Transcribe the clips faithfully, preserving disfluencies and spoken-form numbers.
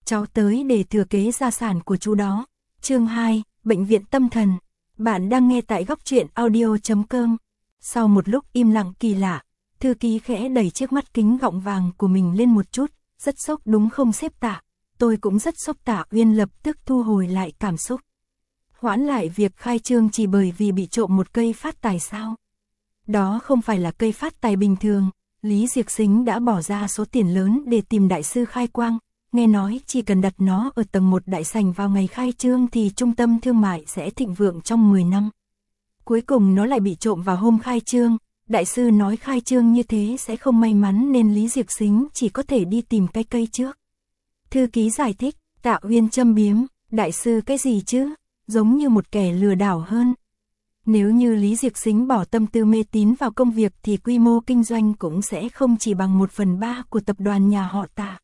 cháu tới để thừa kế gia sản của chú đó. Chương hai, Bệnh viện tâm thần. Bạn đang nghe tại góc truyện audio chấm com. Sau một lúc im lặng kỳ lạ, thư ký khẽ đẩy chiếc mắt kính gọng vàng của mình lên một chút, rất sốc đúng không sếp Tạ? Tôi cũng rất sốc. Tạ Uyên lập tức thu hồi lại cảm xúc. Hoãn lại việc khai trương chỉ bởi vì bị trộm một cây phát tài sao? Đó không phải là cây phát tài bình thường, Lý Diệc Sính đã bỏ ra số tiền lớn để tìm đại sư khai quang, nghe nói chỉ cần đặt nó ở tầng một đại sảnh vào ngày khai trương thì trung tâm thương mại sẽ thịnh vượng trong mười năm. Cuối cùng nó lại bị trộm vào hôm khai trương, đại sư nói khai trương như thế sẽ không may mắn nên Lý Diệc Sính chỉ có thể đi tìm cái cây trước. Thư ký giải thích, Tạ Uyên châm biếm, đại sư cái gì chứ, giống như một kẻ lừa đảo hơn. Nếu như Lý Diệc Sính bỏ tâm tư mê tín vào công việc thì quy mô kinh doanh cũng sẽ không chỉ bằng một phần ba của tập đoàn nhà họ Tạ.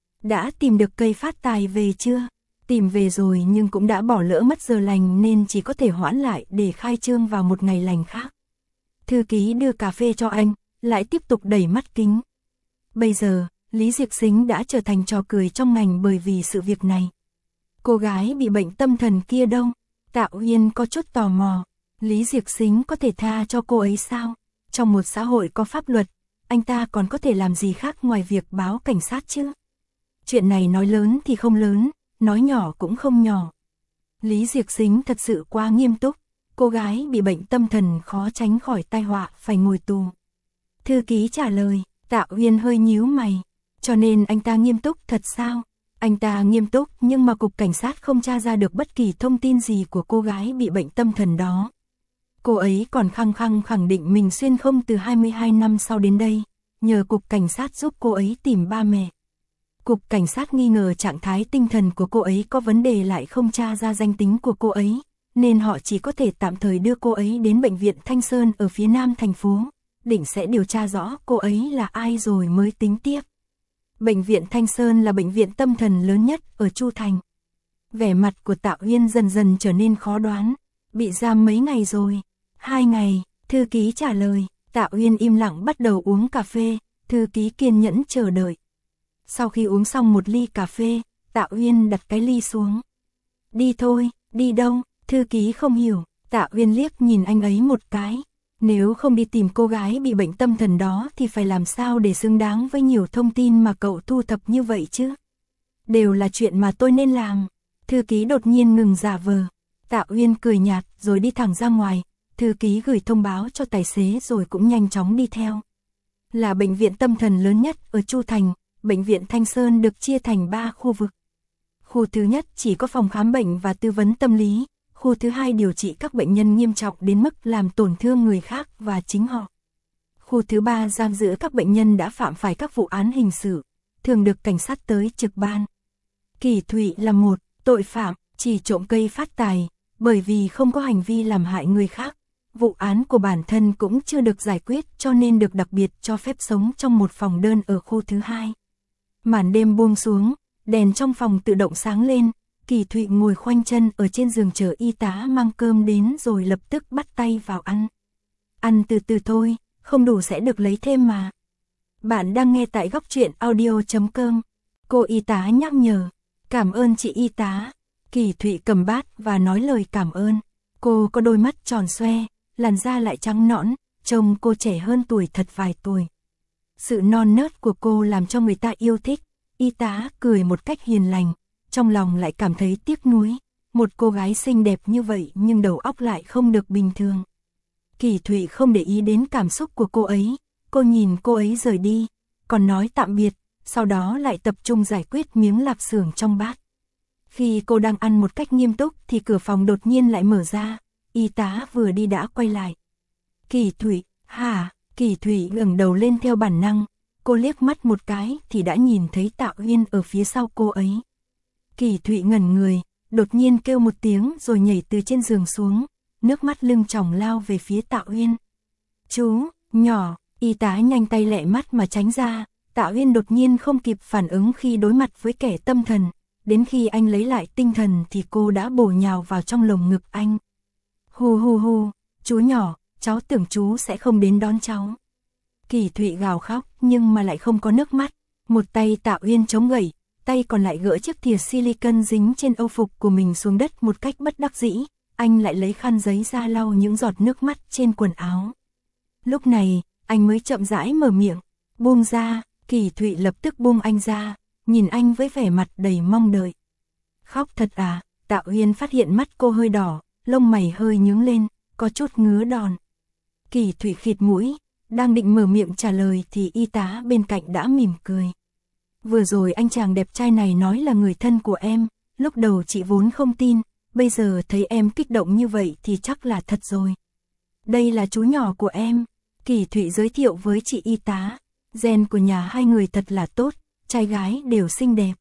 Đã tìm được cây phát tài về chưa? Tìm về rồi nhưng cũng đã bỏ lỡ mất giờ lành nên chỉ có thể hoãn lại để khai trương vào một ngày lành khác. Thư ký đưa cà phê cho anh, lại tiếp tục đẩy mắt kính. Bây giờ, Lý Diệc Sính đã trở thành trò cười trong ngành bởi vì sự việc này. Cô gái bị bệnh tâm thần kia đâu? Tạ Uyên có chút tò mò. Lý Diệc Sính có thể tha cho cô ấy sao? Trong một xã hội có pháp luật, anh ta còn có thể làm gì khác ngoài việc báo cảnh sát chứ? Chuyện này nói lớn thì không lớn, nói nhỏ cũng không nhỏ. Lý Diệc Sính thật sự quá nghiêm túc, cô gái bị bệnh tâm thần khó tránh khỏi tai họa phải ngồi tù. Thư ký trả lời, Tạ Uyên hơi nhíu mày, cho nên anh ta nghiêm túc thật sao? Anh ta nghiêm túc nhưng mà cục cảnh sát không tra ra được bất kỳ thông tin gì của cô gái bị bệnh tâm thần đó. Cô ấy còn khăng khăng khẳng định mình xuyên không từ hai mươi hai năm sau đến đây, nhờ cục cảnh sát giúp cô ấy tìm ba mẹ. Cục cảnh sát nghi ngờ trạng thái tinh thần của cô ấy có vấn đề lại không tra ra danh tính của cô ấy, nên họ chỉ có thể tạm thời đưa cô ấy đến bệnh viện Thanh Sơn ở phía nam thành phố, định sẽ điều tra rõ cô ấy là ai rồi mới tính tiếp. Bệnh viện Thanh Sơn là bệnh viện tâm thần lớn nhất ở Chu Thành. Vẻ mặt của Tạ Uyên dần dần trở nên khó đoán. Bị giam mấy ngày rồi? Hai ngày, thư ký trả lời. Tạ Uyên im lặng bắt đầu uống cà phê, thư ký kiên nhẫn chờ đợi. Sau khi uống xong một ly cà phê, Tạ Uyên đặt cái ly xuống. Đi thôi, đi đâu? Thư ký không hiểu, Tạ Uyên liếc nhìn anh ấy một cái. Nếu không đi tìm cô gái bị bệnh tâm thần đó thì phải làm sao để xứng đáng với nhiều thông tin mà cậu thu thập như vậy chứ? Đều là chuyện mà tôi nên làm. Thư ký đột nhiên ngừng giả vờ. Tạ Uyên cười nhạt rồi đi thẳng ra ngoài. Thư ký gửi thông báo cho tài xế rồi cũng nhanh chóng đi theo. Là bệnh viện tâm thần lớn nhất ở Chu Thành, bệnh viện Thanh Sơn được chia thành ba khu vực. Khu thứ nhất chỉ có phòng khám bệnh và tư vấn tâm lý. Khu thứ hai điều trị các bệnh nhân nghiêm trọng đến mức làm tổn thương người khác và chính họ. Khu thứ ba giam giữ các bệnh nhân đã phạm phải các vụ án hình sự, thường được cảnh sát tới trực ban. Kỳ Thụy là một tội phạm, chỉ trộm cây phát tài, bởi vì không có hành vi làm hại người khác. Vụ án của bản thân cũng chưa được giải quyết cho nên được đặc biệt cho phép sống trong một phòng đơn ở khu thứ hai. Màn đêm buông xuống, đèn trong phòng tự động sáng lên. Kỳ Thụy ngồi khoanh chân ở trên giường chờ y tá mang cơm đến rồi lập tức bắt tay vào ăn. Ăn từ từ thôi, không đủ sẽ được lấy thêm mà. Bạn đang nghe tại góc truyện audio chấm com. Cô y tá nhắc nhở. Cảm ơn chị y tá. Kỳ Thụy cầm bát và nói lời cảm ơn. Cô có đôi mắt tròn xoe, làn da lại trắng nõn, trông cô trẻ hơn tuổi thật vài tuổi. Sự non nớt của cô làm cho người ta yêu thích. Y tá cười một cách hiền lành. Trong lòng lại cảm thấy tiếc nuối, một cô gái xinh đẹp như vậy nhưng đầu óc lại không được bình thường. Kỳ Thụy không để ý đến cảm xúc của cô ấy, cô nhìn cô ấy rời đi, còn nói tạm biệt, sau đó lại tập trung giải quyết miếng lạp xưởng trong bát. Khi cô đang ăn một cách nghiêm túc thì cửa phòng đột nhiên lại mở ra, y tá vừa đi đã quay lại. Kỳ Thụy, hả? Kỳ Thụy ngẩng đầu lên theo bản năng, cô liếc mắt một cái thì đã nhìn thấy Tạ Uyên ở phía sau cô ấy. Kỳ Thụy ngẩn người, đột nhiên kêu một tiếng rồi nhảy từ trên giường xuống, nước mắt lưng tròng lao về phía Tạ Uyên. Chú, nhỏ, y tá nhanh tay lẹ mắt mà tránh ra, Tạ Uyên đột nhiên không kịp phản ứng khi đối mặt với kẻ tâm thần, đến khi anh lấy lại tinh thần thì cô đã bổ nhào vào trong lồng ngực anh. Hu hu hu, chú nhỏ, cháu tưởng chú sẽ không đến đón cháu. Kỳ Thụy gào khóc nhưng mà lại không có nước mắt, một tay Tạ Uyên chống gậy, tay còn lại gỡ chiếc thìa silicon dính trên âu phục của mình xuống đất một cách bất đắc dĩ, anh lại lấy khăn giấy ra lau những giọt nước mắt trên quần áo. Lúc này, anh mới chậm rãi mở miệng, buông ra. Kỳ Thụy lập tức buông anh ra, nhìn anh với vẻ mặt đầy mong đợi. Khóc thật à? Tạ Uyên phát hiện mắt cô hơi đỏ, lông mày hơi nhướng lên, có chút ngứa đòn. Kỳ Thụy khịt mũi, đang định mở miệng trả lời thì y tá bên cạnh đã mỉm cười. Vừa rồi anh chàng đẹp trai này nói là người thân của em, lúc đầu chị vốn không tin, bây giờ thấy em kích động như vậy thì chắc là thật rồi. Đây là chú nhỏ của em, Kỳ Thụy giới thiệu với chị y tá. Gen của nhà hai người thật là tốt, trai gái đều xinh đẹp.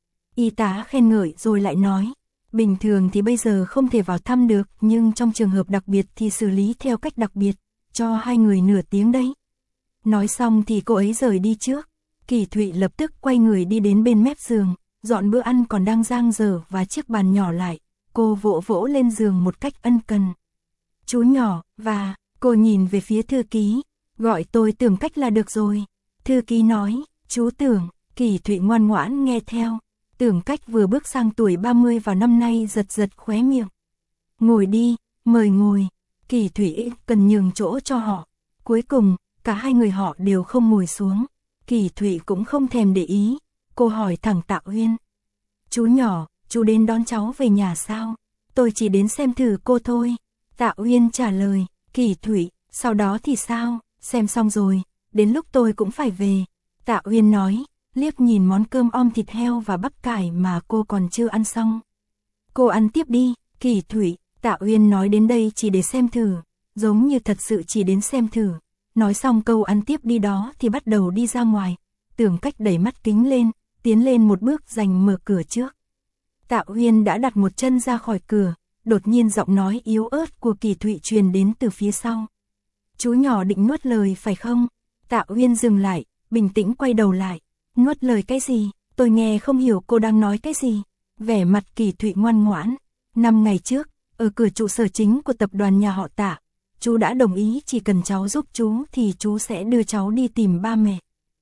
Y tá khen ngợi rồi lại nói, bình thường thì bây giờ không thể vào thăm được, nhưng trong trường hợp đặc biệt thì xử lý theo cách đặc biệt, cho hai người nửa tiếng đấy. Nói xong thì cô ấy rời đi trước. Kỳ Thụy lập tức quay người đi đến bên mép giường, dọn bữa ăn còn đang dang dở và chiếc bàn nhỏ lại. Cô vỗ vỗ lên giường một cách ân cần. Chú nhỏ, và, cô nhìn về phía thư ký, gọi tôi Tưởng Cách là được rồi. Thư ký nói, chú Tưởng. Kỳ Thụy ngoan ngoãn nghe theo. Tưởng Cách vừa bước sang tuổi ba mươi vào năm nay giật giật khóe miệng. Ngồi đi, mời ngồi. Kỳ Thụy cần nhường chỗ cho họ. Cuối cùng, cả hai người họ đều không ngồi xuống. Kỳ Thụy cũng không thèm để ý. Cô hỏi thẳng Tạ Uyên. Chú nhỏ, chú đến đón cháu về nhà sao? Tôi chỉ đến xem thử cô thôi. Tạ Uyên trả lời. Kỳ Thụy, sau đó thì sao? Xem xong rồi, đến lúc tôi cũng phải về. Tạ Uyên nói, liếc nhìn món cơm om thịt heo và bắp cải mà cô còn chưa ăn xong. Cô ăn tiếp đi. Kỳ Thụy. Tạ Uyên nói đến đây chỉ để xem thử, giống như thật sự chỉ đến xem thử. Nói xong câu ăn tiếp đi đó thì bắt đầu đi ra ngoài. Tưởng Cách đẩy mắt kính lên, tiến lên một bước giành mở cửa trước. Tạ Uyên đã đặt một chân ra khỏi cửa, đột nhiên giọng nói yếu ớt của Kỳ Thụy truyền đến từ phía sau. Chú nhỏ định nuốt lời phải không? Tạ Uyên dừng lại, bình tĩnh quay đầu lại. Nuốt lời cái gì? Tôi nghe không hiểu cô đang nói cái gì. Vẻ mặt Kỳ Thụy ngoan ngoãn. Năm ngày trước, ở cửa trụ sở chính của tập đoàn nhà họ Tạ, chú đã đồng ý chỉ cần cháu giúp chú thì chú sẽ đưa cháu đi tìm ba mẹ.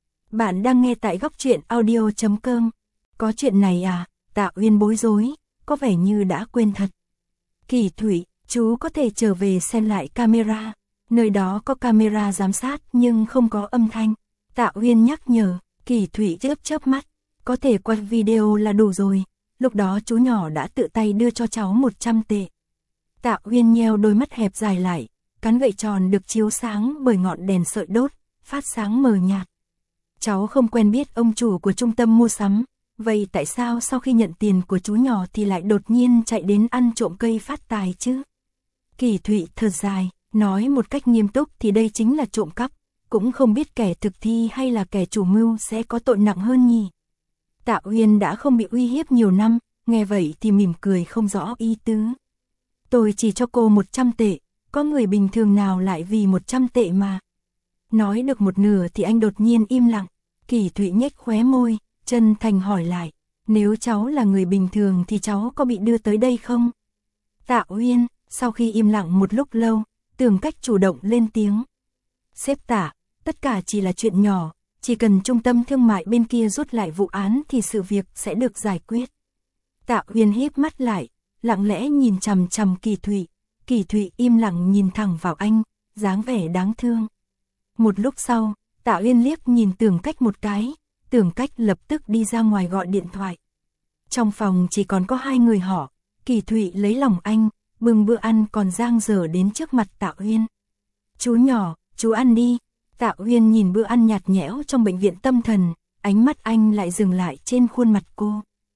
Bạn đang nghe tại góc truyện audio chấm com. Có chuyện này à? Tạ Uyên bối rối, có vẻ như đã quên thật. Kỳ Thụy, chú có thể trở về xem lại camera. Nơi đó có camera giám sát nhưng không có âm thanh. Tạ Uyên nhắc nhở. Kỳ Thụy chớp chớp mắt. Có thể quay video là đủ rồi. Lúc đó chú nhỏ đã tự tay đưa cho cháu một trăm tệ. Tạ Uyên nheo đôi mắt hẹp dài lại. Cán gậy tròn được chiếu sáng bởi ngọn đèn sợi đốt, phát sáng mờ nhạt. Cháu không quen biết ông chủ của trung tâm mua sắm. Vậy tại sao sau khi nhận tiền của chú nhỏ thì lại đột nhiên chạy đến ăn trộm cây phát tài chứ? Kỳ Thụy thở dài, nói một cách nghiêm túc thì đây chính là trộm cắp. Cũng không biết kẻ thực thi hay là kẻ chủ mưu sẽ có tội nặng hơn nhỉ. Tạ Uyên đã không bị uy hiếp nhiều năm, nghe vậy thì mỉm cười không rõ ý tứ. Tôi chỉ cho cô một trăm tệ, có người bình thường nào lại vì một trăm tệ mà. Nói được một nửa thì anh đột nhiên im lặng. Kỳ Thụy nhếch khóe môi, chân thành hỏi lại. Nếu cháu là người bình thường thì cháu có bị đưa tới đây không? Tạ Uyên, sau khi im lặng một lúc lâu, Tưởng Cách chủ động lên tiếng. Sếp Tạ, tất cả chỉ là chuyện nhỏ, chỉ cần trung tâm thương mại bên kia rút lại vụ án thì sự việc sẽ được giải quyết. Tạ Uyên híp mắt lại, lặng lẽ nhìn chằm chằm Kỳ Thụy. Kỳ Thụy im lặng nhìn thẳng vào anh, dáng vẻ đáng thương. Một lúc sau, Tạ Uyên liếc nhìn Tưởng Cách một cái, Tưởng Cách lập tức đi ra ngoài gọi điện thoại. Trong phòng chỉ còn có hai người họ, Kỳ Thụy lấy lòng anh, bưng bữa ăn còn dang dở đến trước mặt Tạ Uyên. Chú nhỏ, chú ăn đi. Tạ Uyên nhìn bữa ăn nhạt nhẽo trong bệnh viện tâm thần, ánh mắt anh lại dừng lại trên khuôn mặt cô.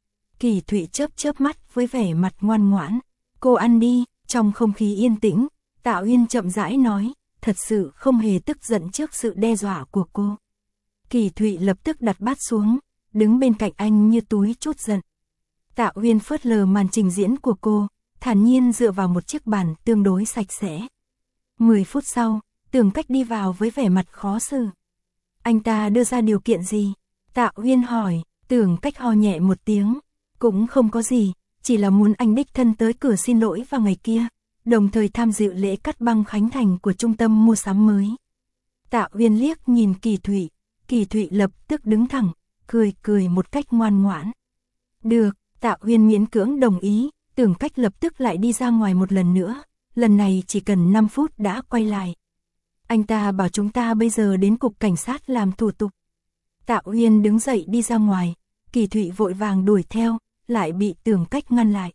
Kỳ Thụy chớp chớp mắt với vẻ mặt ngoan ngoãn. Cô ăn đi. Trong không khí yên tĩnh, Tạ Uyên chậm rãi nói, thật sự không hề tức giận trước sự đe dọa của cô. Kỳ Thụy lập tức đặt bát xuống, đứng bên cạnh anh như túi chút giận. Tạ Uyên phớt lờ màn trình diễn của cô, thản nhiên dựa vào một chiếc bàn tương đối sạch sẽ. Mười phút sau, Tưởng Cách đi vào với vẻ mặt khó xử. Anh ta đưa ra điều kiện gì? Tạ Uyên hỏi. Tưởng Cách ho nhẹ một tiếng. Cũng không có gì, chỉ là muốn anh đích thân tới cửa xin lỗi vào ngày kia, đồng thời tham dự lễ cắt băng khánh thành của trung tâm mua sắm mới. Tạ Uyên liếc nhìn Kỳ Thụy, Kỳ Thụy lập tức đứng thẳng, cười cười một cách ngoan ngoãn. Được, Tạ Uyên miễn cưỡng đồng ý, Tưởng Cách lập tức lại đi ra ngoài một lần nữa, lần này chỉ cần năm phút đã quay lại. Anh ta bảo chúng ta bây giờ đến cục cảnh sát làm thủ tục. Tạ Uyên đứng dậy đi ra ngoài, Kỳ Thụy vội vàng đuổi theo, lại bị Tưởng Cách ngăn lại.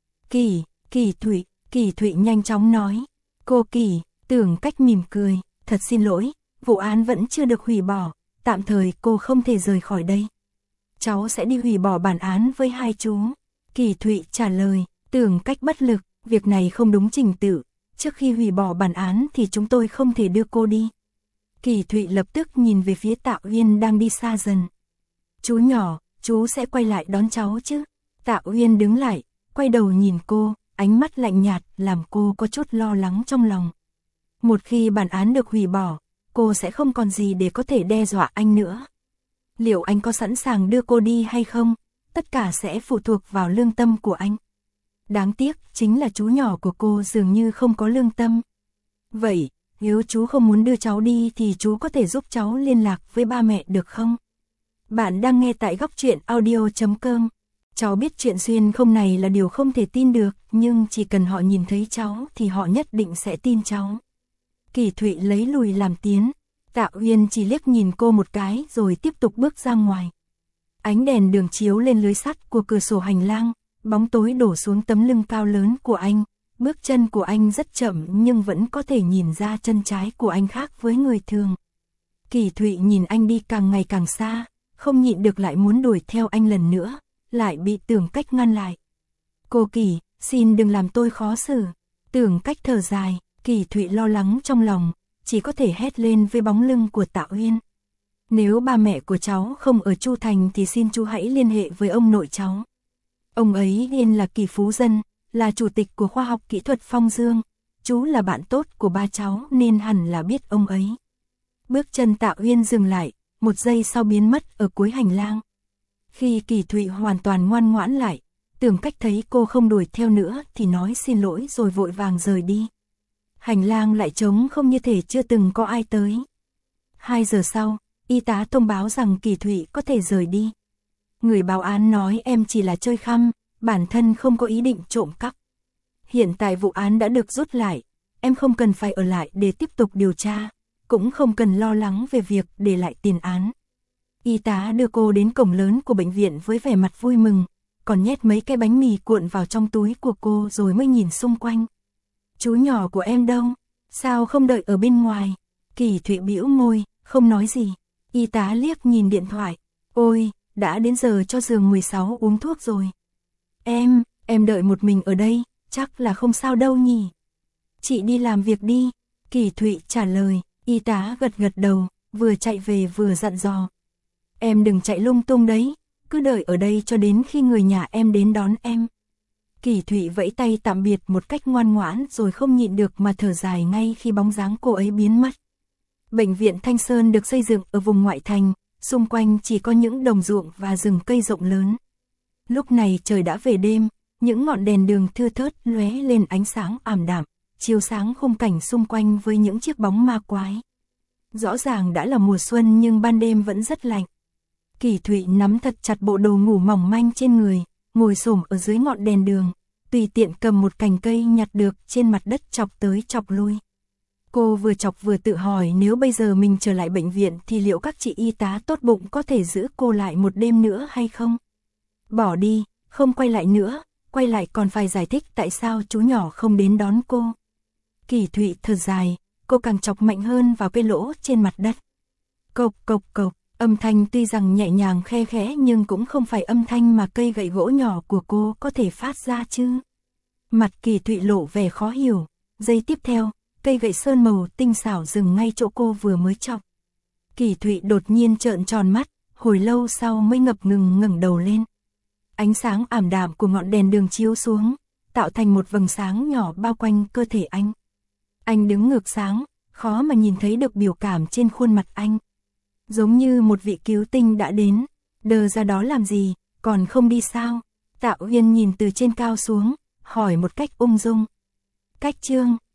Kỳ, Kỳ Thụy, Kỳ Thụy nhanh chóng nói. Cô Kỳ, Tưởng Cách mỉm cười, thật xin lỗi, vụ án vẫn chưa được hủy bỏ, tạm thời cô không thể rời khỏi đây. Cháu sẽ đi hủy bỏ bản án với hai chú. Kỳ Thụy trả lời, Tưởng Cách bất lực, việc này không đúng trình tự, trước khi hủy bỏ bản án thì chúng tôi không thể đưa cô đi. Kỳ Thụy lập tức nhìn về phía Tạ Uyên đang đi xa dần. Chú nhỏ, chú sẽ quay lại đón cháu chứ? Tạ Uyên đứng lại, quay đầu nhìn cô, ánh mắt lạnh nhạt làm cô có chút lo lắng trong lòng. Một khi bản án được hủy bỏ, cô sẽ không còn gì để có thể đe dọa anh nữa. Liệu anh có sẵn sàng đưa cô đi hay không? Tất cả sẽ phụ thuộc vào lương tâm của anh. Đáng tiếc, chính là chú nhỏ của cô dường như không có lương tâm. Vậy, nếu chú không muốn đưa cháu đi thì chú có thể giúp cháu liên lạc với ba mẹ được không? Bạn đang nghe tại góc truyện audio chấm com. Cháu biết chuyện xuyên không này là điều không thể tin được, nhưng chỉ cần họ nhìn thấy cháu thì họ nhất định sẽ tin cháu. Kỳ Thụy lấy lùi làm tiến. Tạ Uyên chỉ liếc nhìn cô một cái rồi tiếp tục bước ra ngoài. Ánh đèn đường chiếu lên lưới sắt của cửa sổ hành lang, bóng tối đổ xuống tấm lưng cao lớn của anh. Bước chân của anh rất chậm nhưng vẫn có thể nhìn ra chân trái của anh khác với người thường. Kỳ Thụy nhìn anh đi càng ngày càng xa, không nhịn được lại muốn đuổi theo anh lần nữa, lại bị Tưởng Cách ngăn lại. Cô Kỳ, xin đừng làm tôi khó xử. Tưởng Cách thở dài, Kỳ Thụy lo lắng trong lòng, chỉ có thể hét lên với bóng lưng của Tạ Uyên. Nếu ba mẹ của cháu không ở Chu Thành thì xin chú hãy liên hệ với ông nội cháu. Ông ấy tên là Kỳ Phú Dân, là chủ tịch của khoa học kỹ thuật Phong Dương. Chú là bạn tốt của ba cháu nên hẳn là biết ông ấy. Bước chân Tạ Uyên dừng lại, một giây sau biến mất ở cuối hành lang. Khi Kỳ Thụy hoàn toàn ngoan ngoãn lại, Tưởng Cách thấy cô không đuổi theo nữa thì nói xin lỗi rồi vội vàng rời đi. Hành lang lại trống không như thể chưa từng có ai tới. Hai giờ sau, y tá thông báo rằng Kỳ Thụy có thể rời đi. Người báo án nói em chỉ là chơi khăm, bản thân không có ý định trộm cắp. Hiện tại vụ án đã được rút lại, em không cần phải ở lại để tiếp tục điều tra, cũng không cần lo lắng về việc để lại tiền án. Y tá đưa cô đến cổng lớn của bệnh viện với vẻ mặt vui mừng, còn nhét mấy cái bánh mì cuộn vào trong túi của cô rồi mới nhìn xung quanh. Chú nhỏ của em đâu? Sao không đợi ở bên ngoài? Kỳ Thụy bĩu môi, không nói gì. Y tá liếc nhìn điện thoại. Ôi, đã đến giờ cho giường mười sáu uống thuốc rồi. Em, em đợi một mình ở đây, chắc là không sao đâu nhỉ. Chị đi làm việc đi. Kỳ Thụy trả lời, y tá gật gật đầu, vừa chạy về vừa dặn dò. Em đừng chạy lung tung đấy, cứ đợi ở đây cho đến khi người nhà em đến đón em. Kỳ Thụy vẫy tay tạm biệt một cách ngoan ngoãn rồi không nhịn được mà thở dài ngay khi bóng dáng cô ấy biến mất. Bệnh viện Thanh Sơn được xây dựng ở vùng ngoại thành, xung quanh chỉ có những đồng ruộng và rừng cây rộng lớn. Lúc này trời đã về đêm, những ngọn đèn đường thưa thớt lóe lên ánh sáng ảm đạm, chiếu sáng khung cảnh xung quanh với những chiếc bóng ma quái. Rõ ràng đã là mùa xuân nhưng ban đêm vẫn rất lạnh. Kỳ Thụy nắm thật chặt bộ đồ ngủ mỏng manh trên người, ngồi xổm ở dưới ngọn đèn đường, tùy tiện cầm một cành cây nhặt được trên mặt đất chọc tới chọc lui. Cô vừa chọc vừa tự hỏi nếu bây giờ mình trở lại bệnh viện thì liệu các chị y tá tốt bụng có thể giữ cô lại một đêm nữa hay không? Bỏ đi, không quay lại nữa, quay lại còn phải giải thích tại sao chú nhỏ không đến đón cô. Kỳ Thụy thở dài, cô càng chọc mạnh hơn vào cái lỗ trên mặt đất. Cộc cộc cộc, âm thanh tuy rằng nhẹ nhàng khe khẽ nhưng cũng không phải âm thanh mà cây gậy gỗ nhỏ của cô có thể phát ra chứ. Mặt Kỳ Thụy lộ vẻ khó hiểu, giây tiếp theo, cây gậy sơn màu tinh xảo dừng ngay chỗ cô vừa mới chọc. Kỳ Thụy đột nhiên trợn tròn mắt, hồi lâu sau mới ngập ngừng ngẩng đầu lên. Ánh sáng ảm đạm của ngọn đèn đường chiếu xuống, tạo thành một vầng sáng nhỏ bao quanh cơ thể anh. Anh đứng ngược sáng, khó mà nhìn thấy được biểu cảm trên khuôn mặt anh. Giống như một vị cứu tinh đã đến, đờ ra đó làm gì, còn không đi sao? Tạ Uyên nhìn từ trên cao xuống, hỏi một cách ung dung. Cách Trương,